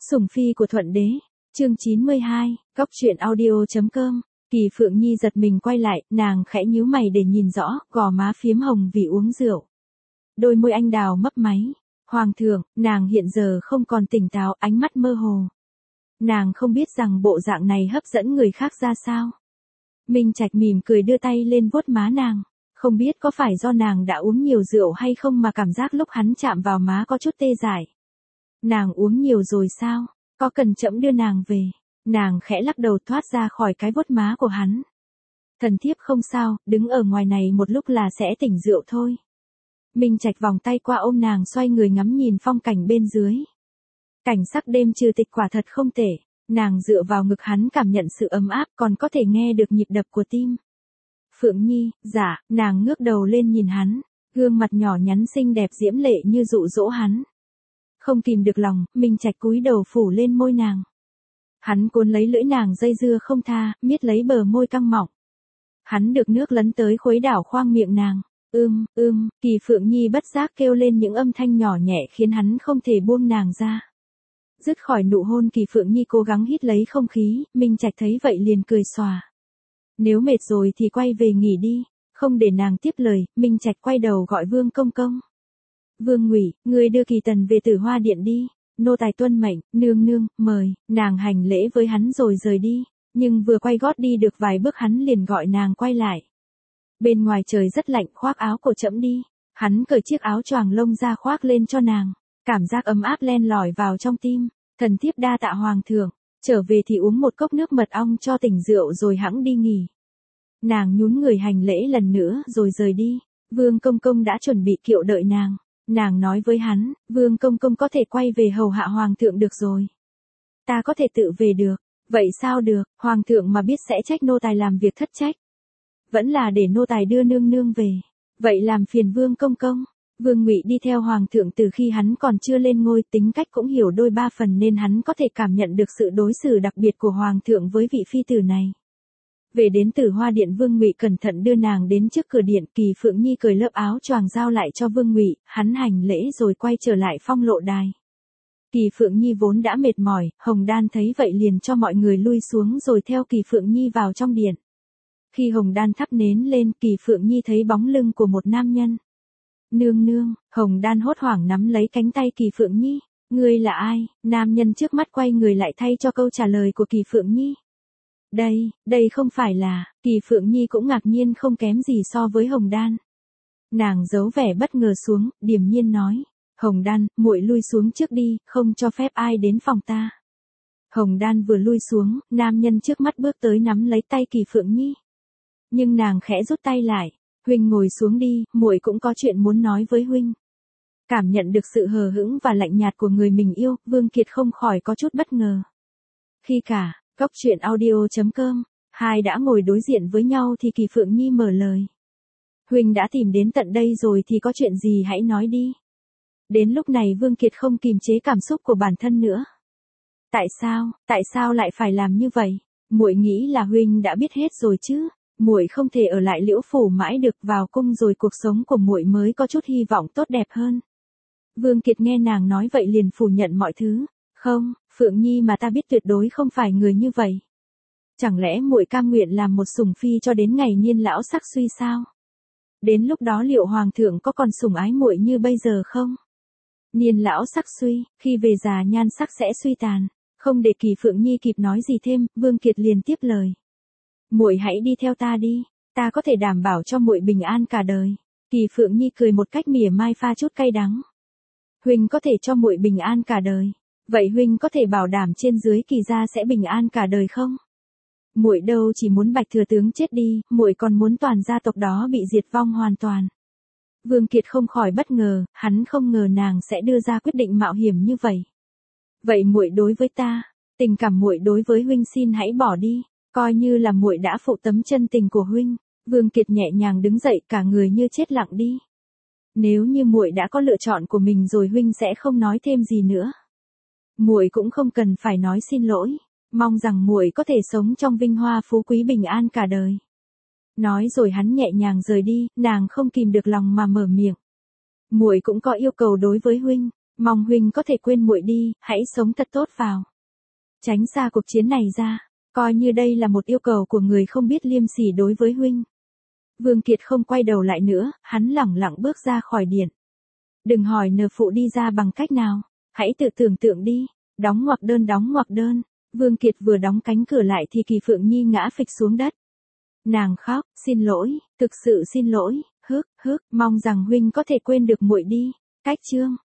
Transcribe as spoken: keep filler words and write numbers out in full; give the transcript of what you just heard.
Sủng phi của Thuận Đế, chương chín mươi hai, góc truyện audio.com. Kỳ Phượng Nhi giật mình quay lại, nàng khẽ nhíu mày để nhìn rõ, gò má phiếm hồng vì uống rượu. Đôi môi anh đào mấp máy. Hoàng thượng, nàng hiện giờ không còn tỉnh táo, ánh mắt mơ hồ. Nàng không biết rằng bộ dạng này hấp dẫn người khác ra sao. Minh Trạch mỉm cười đưa tay lên vuốt má nàng. Không biết có phải do nàng đã uống nhiều rượu hay không mà cảm giác lúc hắn chạm vào má có chút tê dại. Nàng uống nhiều rồi sao? Có cần trẫm đưa nàng về? Nàng khẽ lắc đầu thoát ra khỏi cái vuốt má của hắn. Thần thiếp không sao, đứng ở ngoài này một lúc là sẽ tỉnh rượu thôi. Minh Trạch vòng tay qua ôm nàng xoay người ngắm nhìn phong cảnh bên dưới. Cảnh sắc đêm trừ tịch quả thật không tệ. Nàng dựa vào ngực hắn cảm nhận sự ấm áp còn có thể nghe được nhịp đập của tim. Phượng Nhi, dạ, nàng ngước đầu lên nhìn hắn. Gương mặt nhỏ nhắn xinh đẹp diễm lệ như dụ dỗ hắn. Không kìm được lòng, Minh Trạch cúi đầu phủ lên môi nàng. Hắn cuốn lấy lưỡi nàng dây dưa không tha, miết lấy bờ môi căng mọng. Hắn được nước lấn tới khuấy đảo khoang miệng nàng. Ưm, ưm, Kỳ Phượng Nhi bất giác kêu lên những âm thanh nhỏ nhẹ khiến hắn không thể buông nàng ra. Dứt khỏi nụ hôn, Kỳ Phượng Nhi cố gắng hít lấy không khí, Minh Trạch thấy vậy liền cười xòa. Nếu mệt rồi thì quay về nghỉ đi. Không để nàng tiếp lời, Minh Trạch quay đầu gọi Vương Công Công. Vương Ngụy, ngươi đưa Kỳ Tần về Tử Hoa Điện đi. Nô tài tuân mệnh, nương nương, mời. Nàng hành lễ với hắn rồi rời đi. Nhưng vừa quay gót đi được vài bước hắn liền gọi nàng quay lại. Bên ngoài trời rất lạnh, khoác áo của trẫm đi. Hắn cởi chiếc áo choàng lông ra khoác lên cho nàng. Cảm giác ấm áp len lỏi vào trong tim. Thần thiếp đa tạ hoàng thượng. Trở về thì uống một cốc nước mật ong cho tỉnh rượu rồi hẵng đi nghỉ. Nàng nhún người hành lễ lần nữa rồi rời đi. Vương Công Công đã chuẩn bị kiệu đợi nàng. Nàng nói với hắn, Vương Công Công có thể quay về hầu hạ hoàng thượng được rồi. Ta có thể tự về được. Vậy sao được, hoàng thượng mà biết sẽ trách nô tài làm việc thất trách. Vẫn là để nô tài đưa nương nương về. Vậy làm phiền Vương Công Công. Vương Ngụy đi theo hoàng thượng từ khi hắn còn chưa lên ngôi, tính cách cũng hiểu đôi ba phần nên hắn có thể cảm nhận được sự đối xử đặc biệt của hoàng thượng với vị phi tử này. Về đến Tử Hoa Điện, Vương Ngụy cẩn thận đưa nàng đến trước cửa điện. Kỳ Phượng Nhi cởi lớp áo choàng giao lại cho Vương Ngụy, hắn hành lễ rồi quay trở lại phong lộ đài. Kỳ Phượng Nhi vốn đã mệt mỏi, Hồng Đan thấy vậy liền cho mọi người lui xuống rồi theo Kỳ Phượng Nhi vào trong điện. Khi Hồng Đan thắp nến lên, Kỳ Phượng Nhi thấy bóng lưng của một nam nhân. Nương nương, Hồng Đan hốt hoảng nắm lấy cánh tay Kỳ Phượng Nhi. Ngươi là ai? Nam nhân trước mắt quay người lại thay cho câu trả lời của Kỳ Phượng Nhi. Đây, đây không phải là, Kỳ Phượng Nhi cũng ngạc nhiên không kém gì so với Hồng Đan. Nàng giấu vẻ bất ngờ xuống, điềm nhiên nói. Hồng Đan, muội lui xuống trước đi, không cho phép ai đến phòng ta. Hồng Đan vừa lui xuống, nam nhân trước mắt bước tới nắm lấy tay Kỳ Phượng Nhi. Nhưng nàng khẽ rút tay lại. Huynh ngồi xuống đi, muội cũng có chuyện muốn nói với huynh. Cảm nhận được sự hờ hững và lạnh nhạt của người mình yêu, Vương Kiệt không khỏi có chút bất ngờ. Khi cả, góc truyện audio.com, hai đã ngồi đối diện với nhau thì Kỳ Phượng Nhi mở lời. Huynh đã tìm đến tận đây rồi thì có chuyện gì hãy nói đi. Đến lúc này Vương Kiệt không kìm chế cảm xúc của bản thân nữa. Tại sao, tại sao lại phải làm như vậy? Muội nghĩ là huynh đã biết hết rồi chứ? Muội không thể ở lại Liễu phủ mãi được, vào cung rồi cuộc sống của muội mới có chút hy vọng tốt đẹp hơn. Vương Kiệt nghe nàng nói vậy liền phủ nhận mọi thứ. Không, Phượng Nhi mà ta biết tuyệt đối không phải người như vậy. Chẳng lẽ muội cam nguyện làm một sủng phi cho đến ngày niên lão sắc suy sao? Đến lúc đó liệu hoàng thượng có còn sủng ái muội như bây giờ không? Niên lão sắc suy, khi về già nhan sắc sẽ suy tàn. Không để Kỳ Phượng Nhi kịp nói gì thêm, Vương Kiệt liền tiếp lời. Muội hãy đi theo ta đi, ta có thể đảm bảo cho muội bình an cả đời. Kỳ Phượng Nhi cười một cách mỉa mai pha chút cay đắng. Huynh có thể cho muội bình an cả đời, vậy huynh có thể bảo đảm trên dưới Kỳ gia sẽ bình an cả đời không? Muội đâu chỉ muốn Bạch thừa tướng chết đi, muội còn muốn toàn gia tộc đó bị diệt vong hoàn toàn. Vương Kiệt không khỏi bất ngờ, hắn không ngờ nàng sẽ đưa ra quyết định mạo hiểm như vậy. Vậy muội đối với ta, tình cảm muội đối với huynh xin hãy bỏ đi. Coi như là muội đã phụ tấm chân tình của huynh. Vương Kiệt nhẹ nhàng đứng dậy, cả người như chết lặng đi. Nếu như muội đã có lựa chọn của mình rồi huynh sẽ không nói thêm gì nữa. Muội cũng không cần phải nói xin lỗi, mong rằng muội có thể sống trong vinh hoa phú quý bình an cả đời. Nói rồi hắn nhẹ nhàng rời đi, nàng không kìm được lòng mà mở miệng. Muội cũng có yêu cầu đối với huynh. Mong huynh có thể quên muội đi, hãy sống thật tốt vào. Tránh xa cuộc chiến này ra, coi như đây là một yêu cầu của người không biết liêm sỉ đối với huynh. Vương Kiệt không quay đầu lại nữa, hắn lẳng lặng bước ra khỏi điện. Đừng hỏi nờ phụ đi ra bằng cách nào, hãy tự tưởng tượng đi, đóng ngoặc đơn đóng ngoặc đơn. Vương Kiệt vừa đóng cánh cửa lại thì Kỳ Phượng Nhi ngã phịch xuống đất. Nàng khóc, xin lỗi, thực sự xin lỗi, hức, hức, mong rằng huynh có thể quên được muội đi. Cách chương